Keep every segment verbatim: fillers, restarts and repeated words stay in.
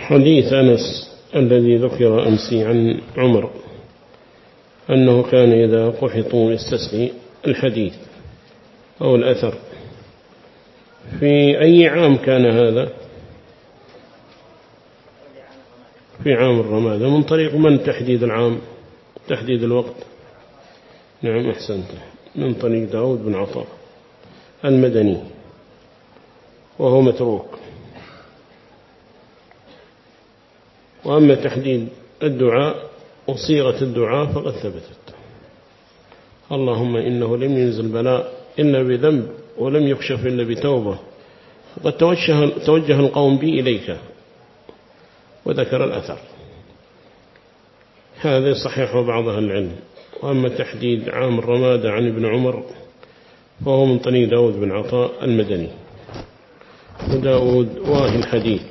حديث أنس الذي ذكر أمسي عن عمر أنه كان إذا قحطوا يستسقي. الحديث أو الأثر في أي عام كان هذا؟ في عام الرمادة. من طريق من تحديد العام تحديد الوقت؟ نعم أحسنت، من طريق داود بن عطاء المدني وهو متروك. وأما تحديد الدعاء وصيغة الدعاء فقد ثبتت. اللهم إنه لم ينزل بلاء إلا بذنب ولم يكشف إلا بتوبة، وقد توجه, توجه القوم بي إليك، وذكر الأثر هذا صحيح بعض أهل العلم. وأما تحديد عام الرمادة عن ابن عمر فهو من طريق داود بن عطاء المدني، وداود واهي الحديث.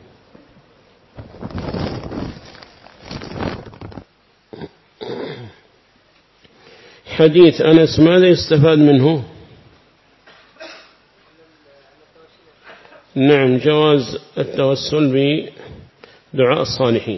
حديث أنس ماذا يستفاد منه؟ نعم، جواز التوسل بدعاء الصالحين.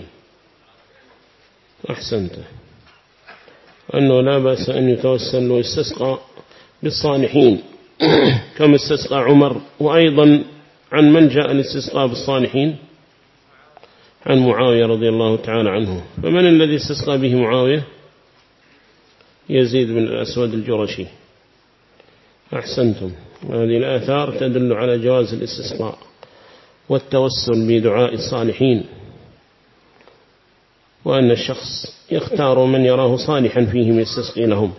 أحسنت، أنه لا بأس أن يتوسل ويستسقى بالصالحين كما استسقى عمر. وأيضا عن من جاء الاستسقاء بالصالحين؟ عن معاوية رضي الله تعالى عنه. فمن الذي استسقى به معاوية؟ يزيد بن الأسود الجرشي. أحسنتم، هذه الآثار تدل على جواز الاستسقاء والتوسل بدعاء الصالحين، وأن الشخص يختار من يراه صالحا فيهم يستسقي لهم،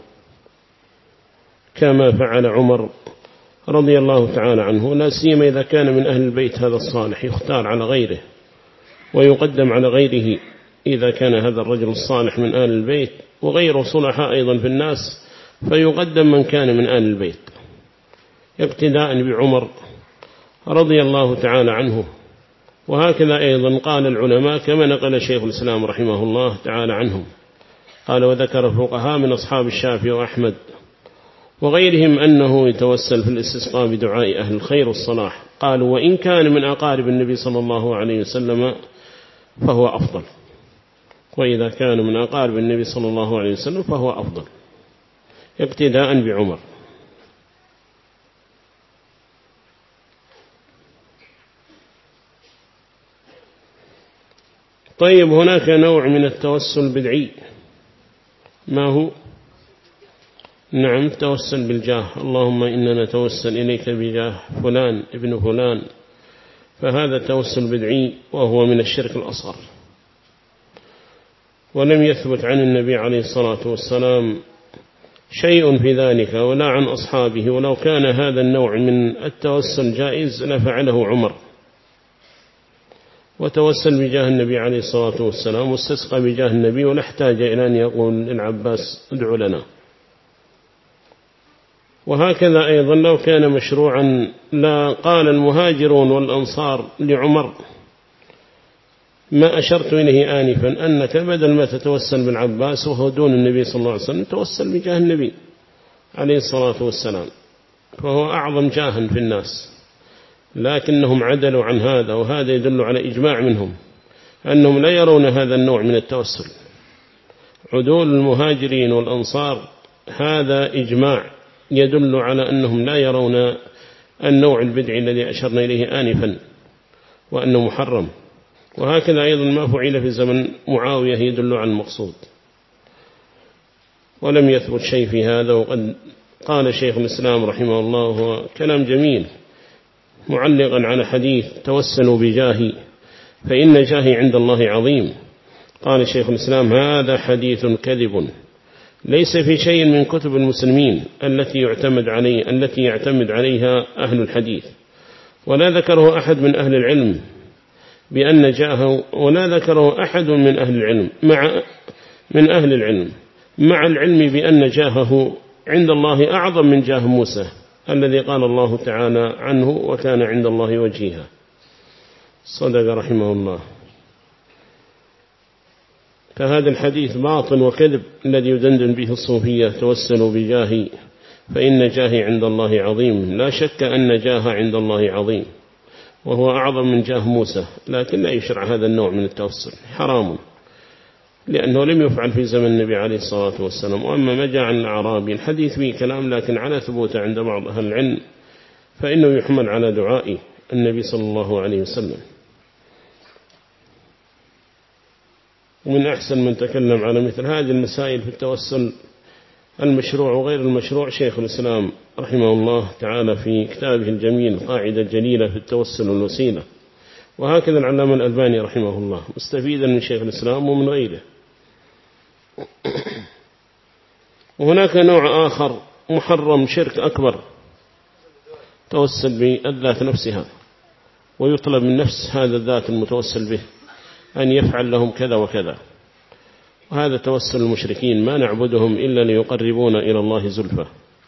كما فعل عمر رضي الله تعالى عنه، لا سيما إذا كان من أهل البيت هذا الصالح يختار على غيره ويقدم على غيره إذا كان هذا الرجل الصالح من آل البيت، وغيره صلحاء أيضا في الناس فيقدم من كان من آل البيت، اقتداء بعمر رضي الله تعالى عنه. وهكذا أيضا قال العلماء كما نقل شيخ الإسلام رحمه الله تعالى عنهم، قال وذكر الفقهاء من أصحاب الشافعي وأحمد وغيرهم أنه يتوسل في الاستسقاء بدعاء أهل الخير والصلاح. قالوا وإن كان من أقارب النبي صلى الله عليه وسلم فهو أفضل، وإذا كان من أقارب النبي صلى الله عليه وسلم فهو أفضل، اقتداء بعمر. طيب، هناك نوع من التوسل بدعي، ما هو؟ نعم، التوسل بالجاه. اللهم إننا نتوسل إليك بجاه فلان ابن فلان، فهذا توسل بدعي وهو من الشرك الأصغر، ولم يثبت عن النبي عليه الصلاة والسلام شيء في ذلك ولا عن أصحابه. ولو كان هذا النوع من التوسل جائز لفعله عمر، وتوسل بجاه النبي عليه الصلاة والسلام واستسقى بجاه النبي، ولا احتاج إلى أن يقول للعباس ادعو لنا. وهكذا أيضا لو كان مشروعا لا قال المهاجرون والأنصار لعمر ما أشرت إليه آنفا، أنك بدل ما تتوسل بالعباس وهو دون النبي صلى الله عليه وسلم توسل بجاه النبي عليه الصلاة والسلام، فهو أعظم جاها في الناس. لكنهم عدلوا عن هذا، وهذا يدل على إجماع منهم أنهم لا يرون هذا النوع من التوسل. عدول المهاجرين والأنصار هذا إجماع يدل على أنهم لا يرون النوع البدعي الذي أشرنا إليه آنفا وأنه محرم. وهكذا أيضا ما فعل في زمن معاوية يدل على المقصود، ولم يثبت شيء في هذا. وقد قال شيخ الإسلام رحمه الله هو كلام جميل معلقا على حديث توسلوا بجاهي فإن جاهي عند الله عظيم. قال شيخ الإسلام هذا حديث كذب ليس في شيء من كتب المسلمين التي يعتمد عليه التي يعتمد عليها أهل الحديث، ولا ذكره أحد من أهل العلم بأن جاهه، ولا ذكره أحد من أهل العلم مع من أهل العلم مع العلم بأن جاهه عند الله أعظم من جاه موسى الذي قال الله تعالى عنه وكان عند الله وجيها. صدق رحمه الله. فهذا الحديث باطل وكذب الذي يدندن به الصوفية توسلوا بجاهي فإن جاهي عند الله عظيم. لا شك أن جاه عند الله عظيم، وهو أعظم من جاه موسى، لكن لا يشرع هذا النوع من التوسل، حرام، لأنه لم يفعل في زمن النبي عليه الصلاة والسلام. وأما ما جاء عن الأعرابي الحديث فيه كلام، لكن على ثبوته عند بعض أهل العلم فإنه يحمل على دعاء النبي صلى الله عليه وسلم. ومن أحسن من تكلم على مثل هذه المسائل في التوسل المشروع وغير المشروع شيخ الإسلام رحمه الله تعالى في كتابه الجميل قاعدة جليلة في التوسل والوسيلة. وهكذا العلامة الألباني رحمه الله مستفيدا من شيخ الإسلام ومن غيره. وهناك نوع آخر محرم شرك أكبر، توسل بالذات نفسها، ويطلب من نفس هذا الذات المتوسل به أن يفعل لهم كذا وكذا، وهذا توسل المشركين، ما نعبدهم إلا ليقربونا إلى الله زلفى.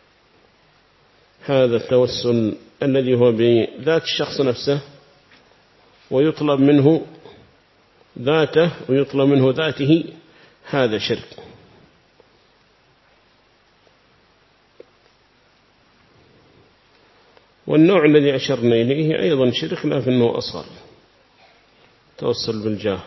هذا التوسل الذي هو بذات الشخص نفسه ويطلب منه ذاته ويطلب منه ذاته، هذا شرك. والنوع الذي أشرنا إليه أيضا شرك، لكنه أصغر، توسل بالجاه.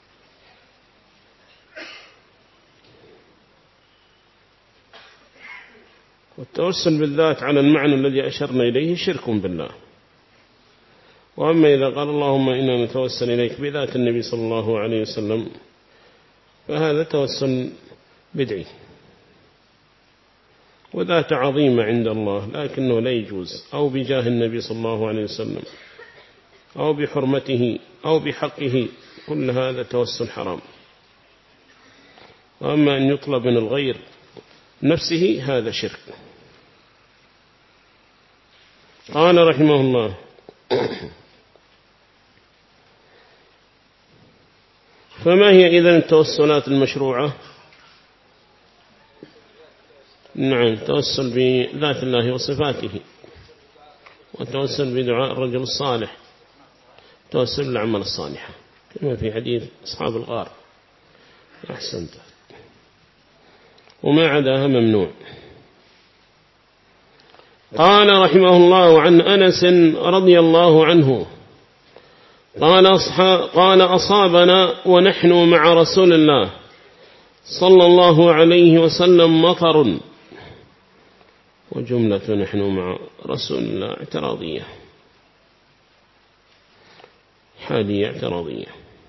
والتوسل بالذات على المعنى الذي أشرنا إليه شرك بالله. وأما إذا قال اللهم إنا نتوسل إليك بذات النبي صلى الله عليه وسلم فهذا توسل بدعي وذات عظيمة عند الله، لكنه لا يجوز، أو بجاه النبي صلى الله عليه وسلم أو بحرمته أو بحقه، كل هذا توسل حرام. وأما أن يطلب من الغير نفسه هذا شرك. قال رحمه الله فما هي إذن التوسلات المشروعة؟ نعم، توسل بذات الله وصفاته، وتوسل بدعاء الرجل الصالح، توسل بالأعمال الصالحة كما في حديث أصحاب الغار. أحسنت. وما عداها ممنوع. قال رحمه الله عن أنس رضي الله عنه قال قال أصابنا ونحن مع رسول الله صلى الله عليه وسلم مطر. وجملة نحن مع رسول الله اعتراضية، حالية اعتراضية.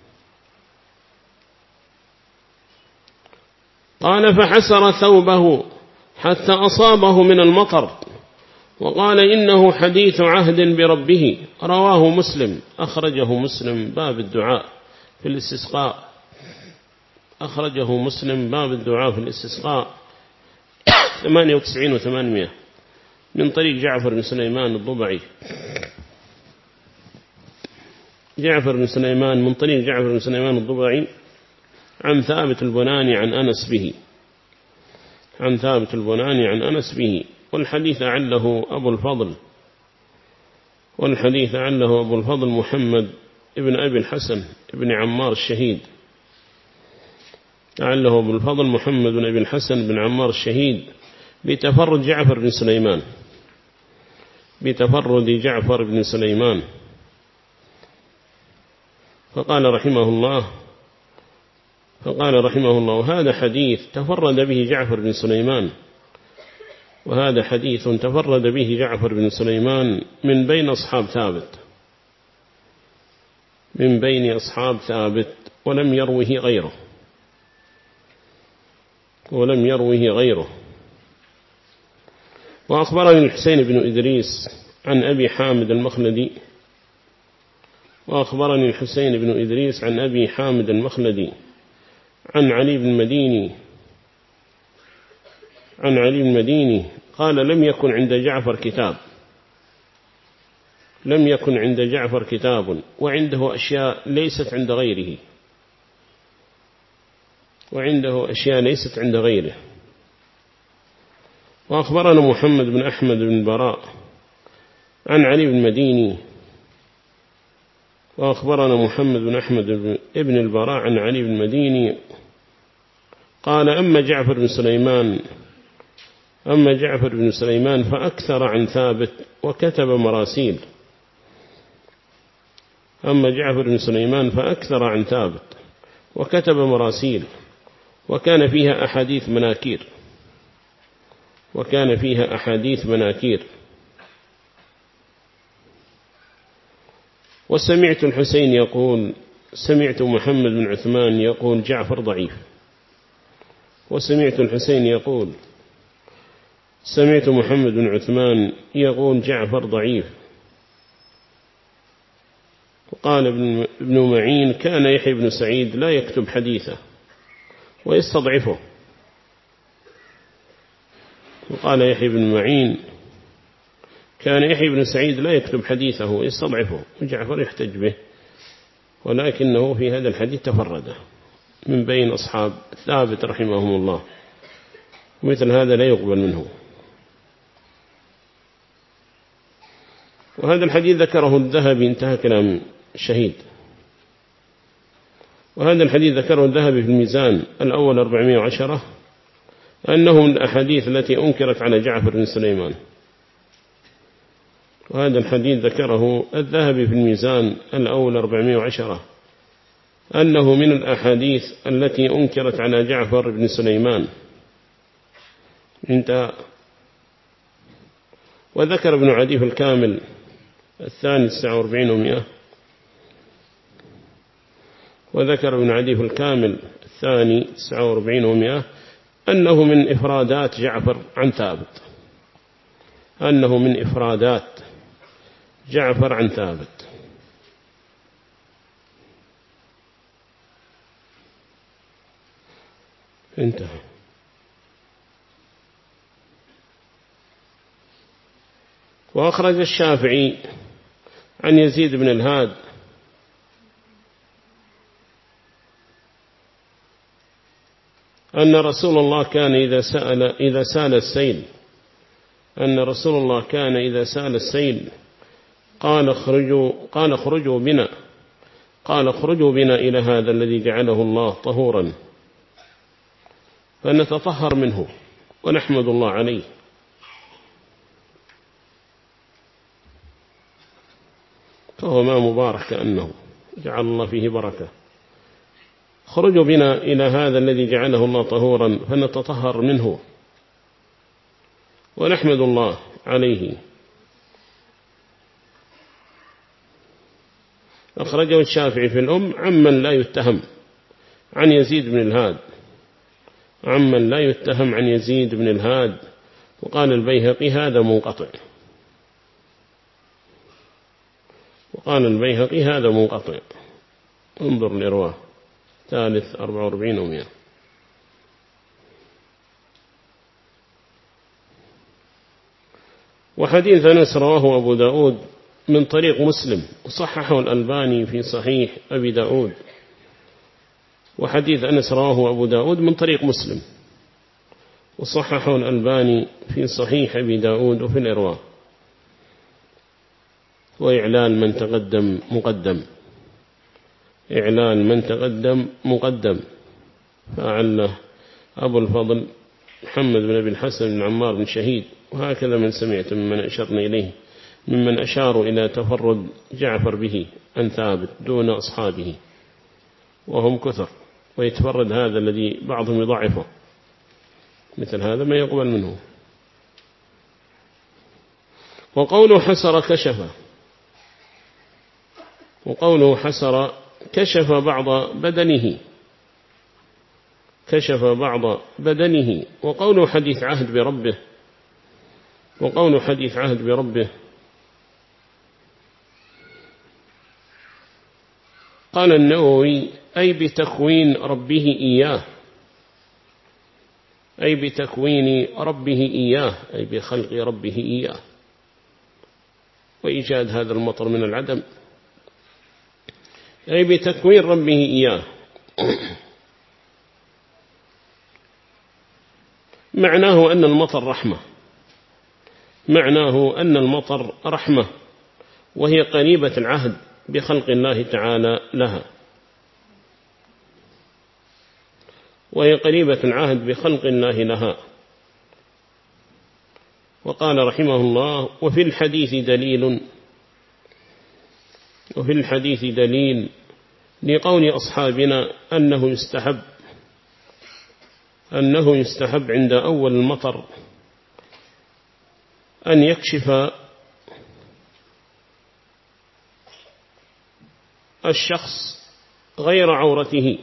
قال فحسر ثوبه حتى أصابه من المطر، وقال إنه حديث عهد بربه. رواه مسلم، أخرجه مسلم باب الدعاء في الاستسقاء، أخرجه مسلم باب الدعاء في الاستسقاء ثمانية وتسعين وثمانمائة من طريق جعفر بن سليمان الضبعي. جعفر بن سليمان من طريق جعفر بن سليمان الضبعي عن ثابت البناني عن أنس به، عن ثابت البناني عن أنس به. والحديث عله أبو الفضل والحديث عله أبو الفضل محمد ابن أبي الحسن ابن عمار الشهيد، عله أبو الفضل محمد بن أبي الحسن بن عمار الشهيد بتفرد جعفر بن سليمان، بتفرد جعفر بن سليمان. فقال رحمه الله فقال رحمه الله هذا حديث تفرد به جعفر بن سليمان، وهذا حديث تفرد به جعفر بن سليمان من بين أصحاب ثابت، من بين أصحاب ثابت، ولم يروه غيره ولم يروه غيره. وأخبرني الحسين بن إدريس عن أبي حامد المخلدي وأخبرني الحسين بن إدريس عن أبي حامد المخلدي عن علي بن مديني عن علي بن مديني قال لم يكن عند جعفر كتاب لم يكن عند جعفر كتاب وعنده أشياء ليست عند غيره وعنده أشياء ليست عند غيره. وأخبرنا محمد بن أحمد بن براء عن علي بن مديني وأخبرنا محمد بن أحمد بن البراء عن علي بن مديني قال أما جعفر بن سليمان أما جعفر بن سليمان فأكثر عن ثابت وكتب مراسيل أما جعفر بن سليمان فأكثر عن ثابت وكتب مراسيل وكان فيها أحاديث مناكير وكان فيها أحاديث مناكير. وسمعت الحسين يقول سمعت محمد بن عثمان يقول جعفر ضعيف، وسمعت الحسين يقول سمعت محمد بن عثمان يقول جعفر ضعيف. وقال ابن معين كان يحيى بن سعيد لا يكتب حديثه ويستضعفه. وقال يحيى بن معين كان يحيى بن سعيد لا يكتب حديثه ويستضعفه وجعفر يحتج به، ولكنه في هذا الحديث تفرد من بين أصحاب ثابت رحمهم الله، مثل هذا لا يقبل منه. وهذا الحديث ذكره الذهبي، انتهى كلام شهيد. وهذا الحديث ذكره الذهبي في الميزان الأول أربعمائة وعشرة أنه من الأحاديث التي أنكرت على جعفر بن سليمان. وهذا الحديث ذكره الذهبي في الميزان الأول أربعمائة وعشرة أنه من الأحاديث التي أنكرت على جعفر بن سليمان انتهى. وذكر ابن عدي في الكامل الثاني تسعة وأربعين ومئة وذكر ابن عدي في الكامل الثاني تسعة وأربعين ومئة أنه من إفرادات جعفر عن ثابت، أنه من إفرادات جعفر عن ثابت. انتهى. وأخرج الشافعي عن يزيد بن الهاد أن رسول الله كان إذا سأل إذا سال السيل أن رسول الله كان إذا سال السيل قال اخرجوا قال اخرجوا بنا قال اخرجوا بنا إلى هذا الذي جعله الله طهورا فنتطهر منه ونحمد الله عليه. فهو ما مبارك كأنه جعل الله فيه بركة. خرجوا بنا إلى هذا الذي جعله الله طهورا فنتطهر منه ونحمد الله عليه. أخرجه الشافعي في الأم عمن لا يتهم عن يزيد بن الهاد عمن لا يتهم عن يزيد بن الهاد. وقال البيهقي هذا منقطع وقال البيهقي هذا منقطع. انظر لرواه ثالث أربعة وأربعين ومئة. وحديث أنس رواه أبو داود من طريق مسلم وصححه الألباني في صحيح أبي داود. وحديث أنس رواه أبو داود من طريق مسلم وصححه الألباني في صحيح أبي داود وفي الإرواء. وإعلان من تقدم مقدم إعلان من تقدم مقدم فأعله أبو الفضل محمد بن أبي الحسن بن عمار بن شهيد. وهكذا من سمعت ممن أشرنا إليه ممن أشاروا إلى تفرد جعفر به عن ثابت دون أصحابه وهم كثر، ويتفرد هذا الذي بعضهم يضعفه، مثل هذا ما يقبل منه. وقوله حسر كشف وقوله حسر كشف بعض بدنه كشف بعض بدنه. وقوله حديث عهد بربه وقوله حديث عهد بربه قال النووي أي بتكوين ربه إياه أي بتكوين ربه إياه أي بخلق ربه إياه وإيجاد هذا المطر من العدم، أي بتكوين ربه إياه. معناه أن المطر رحمة معناه أن المطر رحمة وهي قريبة العهد بخلق الله تعالى لها وهي قريبة العهد بخلق الله لها. وقال رحمه الله وفي الحديث دليل وفي الحديث دليل لقول أصحابنا أنه يستحب أنه يستحب عند أول المطر أن يكشف الشخص غير عورته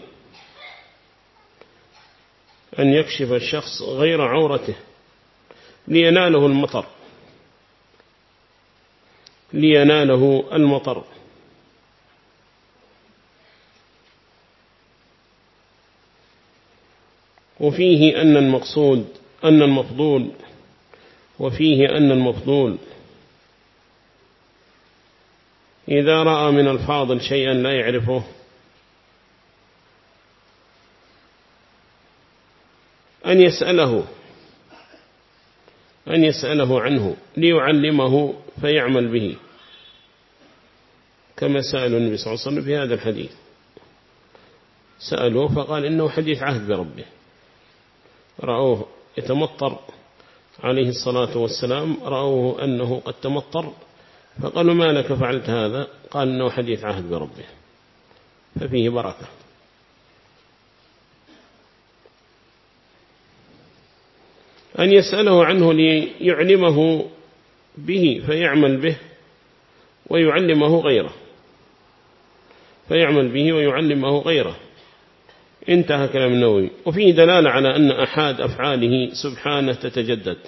أن يكشف الشخص غير عورته ليناله المطر ليناله المطر وفيه أن المقصود أن المفضول وفيه أن المفضول إذا رأى من الفاضل شيئا لا يعرفه أن يسأله أن يسأله عنه ليعلمه فيعمل به، كما سأل النبي صلى الله عليه وسلم في هذا الحديث، سألوه فقال إنه حديث عهد بربه، رأوه يتمطر عليه الصلاة والسلام، رأوه أنه قد تمطر فقالوا ما لك فعلت هذا؟ قال إنه حديث عهد بربه، ففيه بركة. أن يسأله عنه ليعلمه به فيعمل به ويعلمه غيره فيعمل به ويعلمه غيره. انتهى كلام النووي. وفيه دلالة على أن أحد أفعاله سبحانه تتجدد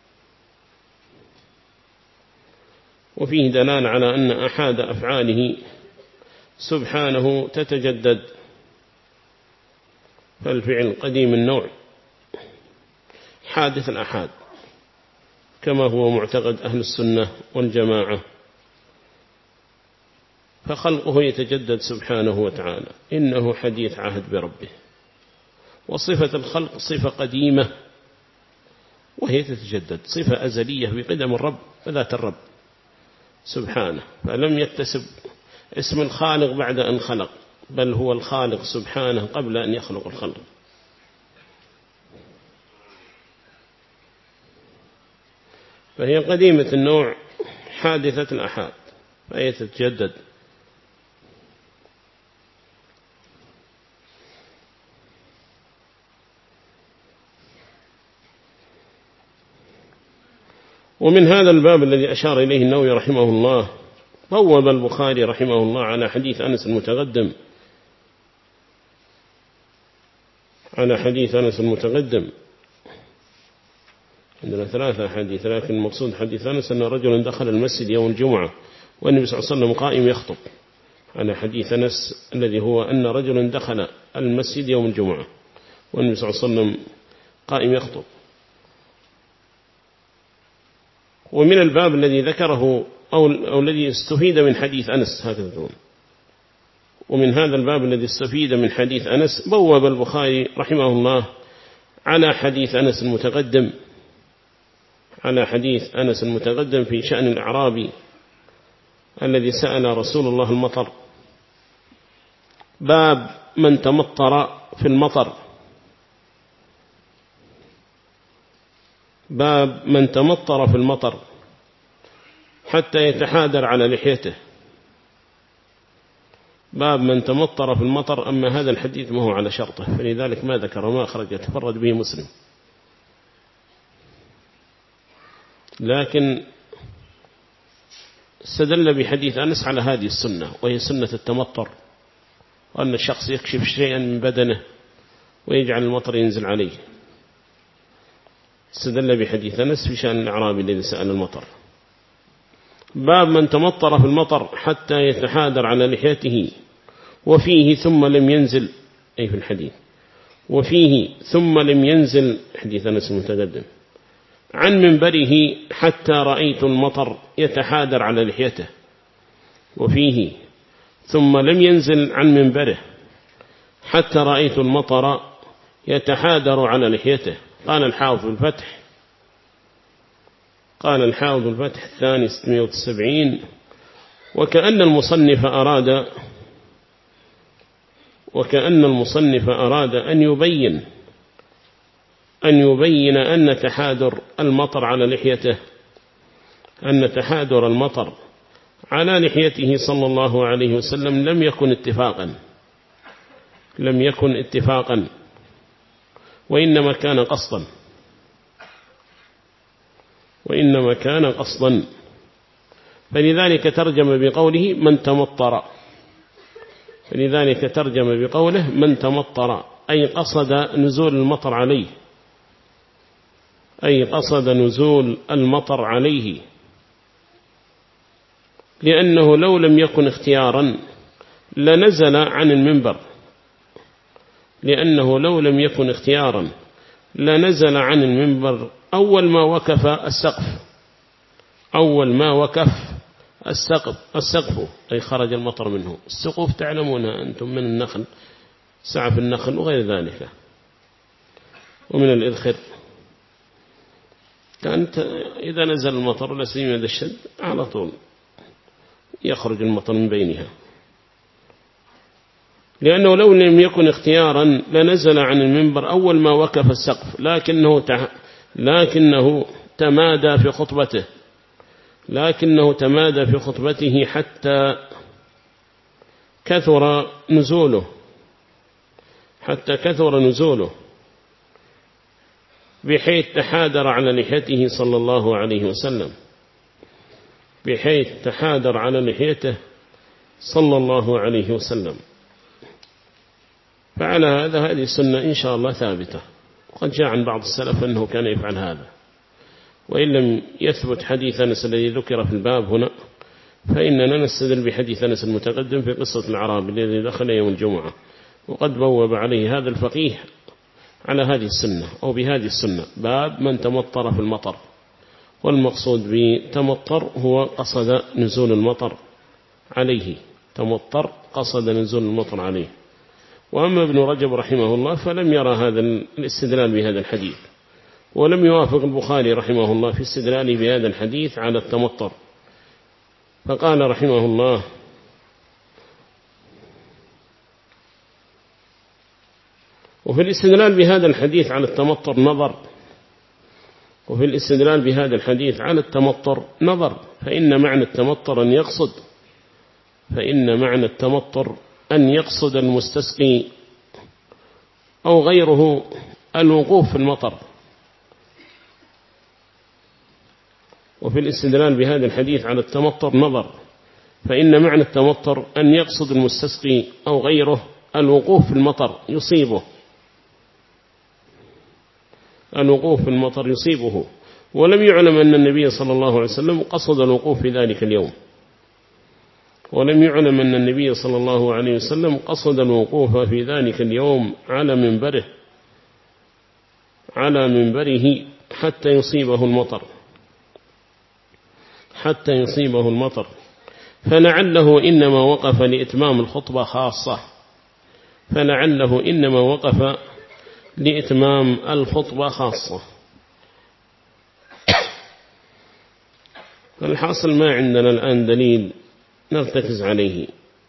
وفيه دلالة على أن أحد أفعاله سبحانه تتجدد، فالفعل قديم النوع حادث الأحاد كما هو معتقد أهل السنة والجماعة، فخلقه يتجدد سبحانه وتعالى، إنه حديث عهد بربه. وصفة الخلق صفة قديمة وهي تتجدد، صفة أزلية بقدم الرب وذات الرب سبحانه، فلم يكتسب اسم الخالق بعد أن خلق، بل هو الخالق سبحانه قبل أن يخلق الخلق. فهي قديمة النوع حادثة الأحاد فهي تتجدد. ومن هذا الباب الذي أشار إليه النووي رحمه الله، بوب البخاري رحمه الله على حديث أنس المتقدم على حديث أنس المتقدم عندنا ثلاثة حديث، لكن المقصود حديث أنس أن رجل دخل المسجد يوم الجمعة والنبي صلى الله عليه وسلم قائم يخطب، على حديث أنس الذي هو أن رجل دخل المسجد يوم الجمعة والنبي صلى الله عليه وسلم قائم يخطب. ومن الباب الذي ذكره أو, أو الذي استفيد من حديث أنس هكذا تقول، ومن هذا الباب الذي استفيد من حديث أنس بوب البخاري رحمه الله على حديث أنس المتقدم على حديث أنس المتقدم في شأن الأعرابي الذي سأل رسول الله المطر، باب من تمطر في المطر باب من تمطر في المطر حتى يتحادر على لحيته، باب من تمطر في المطر. أما هذا الحديث ما هو على شرطه فلذلك ما ذكر وما أخرج، يتفرد به مسلم، لكن استدل بحديث أنس على هذه السنة وهي سنة التمطر، وأن الشخص يكشف شيئا من بدنه ويجعل المطر ينزل عليه، استدل بحديث أنس في شأن الأعرابي الذي سأل المطر. باب من تمطر في المطر حتى يتحادر على لحيته وفيه ثم لم ينزل، أي في الحديث وفيه ثم لم ينزل حديث أنس المتقدم عن منبره حتى رأيت المطر يتحادر على لحيته، وفيه ثم لم ينزل عن منبره حتى رأيت المطر يتحادر على لحيته. قال الحافظ الفتح قال الحافظ الفتح الثاني ستمائة وسبعين وكأن المصنف أراد وكأن المصنف أراد أن يبين أن يبين أن تحادر المطر على لحيته أن تحادر المطر على لحيته صلى الله عليه وسلم لم يكن اتفاقا لم يكن اتفاقا وإنما كان قصدا وإنما كان قصدا فلذلك ترجم بقوله من تمطر فلذلك ترجم بقوله من تمطر أي قصد نزول المطر عليه أي قصد نزول المطر عليه لأنه لو لم يكن اختيارا لنزل عن المنبر لأنه لو لم يكن اختيارا لنزل عن المنبر أول ما وقف السقف أول ما وقف السقف السقف أي خرج المطر منه. السقوف تعلمونها أنتم من النخل سعف النخل وغير ذلك ومن الإذخر كانت إذا نزل المطر لسيما ذا الشد على طول يخرج المطر من بينها لأنه لو لم يكن اختيارا لنزل عن المنبر أول ما وقف السقف لكنه لكنه تمادى في خطبته لكنه تمادى في خطبته حتى كثر نزوله حتى كثر نزوله بحيث تحادر على لحيته صلى الله عليه وسلم بحيث تحادر على لحيته صلى الله عليه وسلم. فعلى هذا هذه السنة إن شاء الله ثابتة وقد جاء عن بعض السلف أنه كان يفعل هذا وإن لم يثبت حديث أنس الذي ذكر في الباب هنا فإننا نستدل بحديث أنس المتقدم في قصة الأعرابي الذي دخل يوم الجمعة وقد بوب عليه هذا الفقيه على هذه السنة أو بهذه السنة باب من تمطر في المطر والمقصود بتمطر هو قصد نزول المطر عليه تمطر قصد نزول المطر عليه. وأما ابن رجب رحمه الله فلم يرى هذا الاستدلال بهذا الحديث ولم يوافق البخاري رحمه الله في استدلاله بهذا الحديث على التمطر فقال رحمه الله وفي الاستدلال بهذا الحديث على التمطر نظر وفي الاستدلال بهذا الحديث على التمطر نظر فإن معنى التمطر أن يقصد فإن معنى التمطر أن يقصد المستسقي أو غيره الوقوف في المطر. وفي الاستدلال بهذا الحديث على التمطر نظر فإن معنى التمطر أن يقصد المستسقي أو غيره الوقوف في المطر يصيبه الوقوف في المطر يصيبه ولم يعلم أن النبي صلى الله عليه وسلم قصد الوقوف في ذلك اليوم ولم يعلم أن النبي صلى الله عليه وسلم قصد الوقوف في ذلك اليوم على منبره على منبره حتى يصيبه المطر حتى يصيبه المطر فلعله إنما وقف لإتمام الخطبة خاصة فلعله إنما وقف لإتمام الخطبة خاصة. فالحاصل ما عندنا الآن دليل نرتكز عليه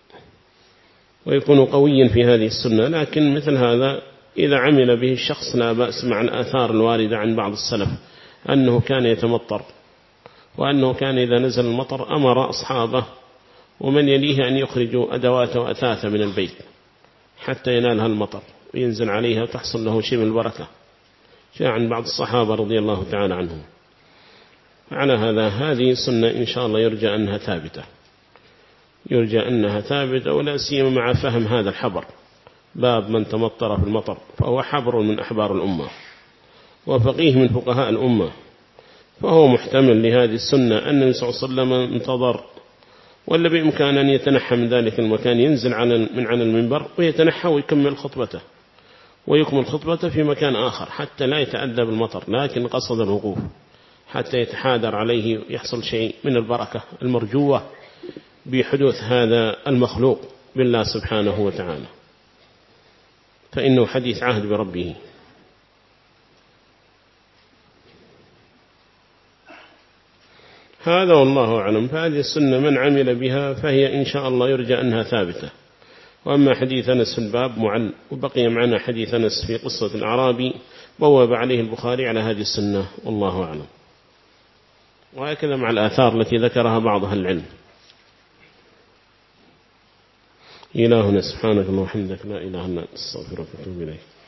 ويكون قويا في هذه السنة لكن مثل هذا إذا عمل به الشخص لا بأس مع الآثار الواردة عن بعض السلف أنه كان يتمطر وأنه كان إذا نزل المطر أمر أصحابه ومن يليه أن يخرجوا أدوات وأثاث من البيت حتى ينالها المطر وينزل عليها وتحصل له شيء من البركة جاء عن بعض الصحابة رضي الله تعالى عنهم. على هذا هذه سنة إن شاء الله يرجى أنها ثابتة يرجى أنها ثابتة ولا سيما مع فهم هذا الحبر باب من تمطر في المطر فهو حبر من أحبار الأمة وفقيه من فقهاء الأمة فهو محتمل لهذه السنة أن النبي صلى الله عليه وسلم انتظر ولا بإمكان أن يتنحى من ذلك المكان ينزل من عن المنبر ويتنحى ويكمل خطبته ويكمل خطبته في مكان آخر حتى لا يتأذى بالمطر لكن قصد الوقوف حتى يتحادر عليه يحصل شيء من البركة المرجوة بحدوث هذا المخلوق بالله سبحانه وتعالى فإنه حديث عهد بربه. هذا والله أعلم. فهذه السنة من عمل بها فهي إن شاء الله يرجى أنها ثابتة. وأما حديث أنس في الباب معل وبقي معنا حديث أنس في قصة الأعرابي بواب عليه البخاري على هذه السنة والله أعلم. وهكذا مع الآثار التي ذكرها بعض أهل العلم. إلهنا سبحانك اللهم وبحمدك لا إله إلا أنت أستغفرك وأتوب إليك.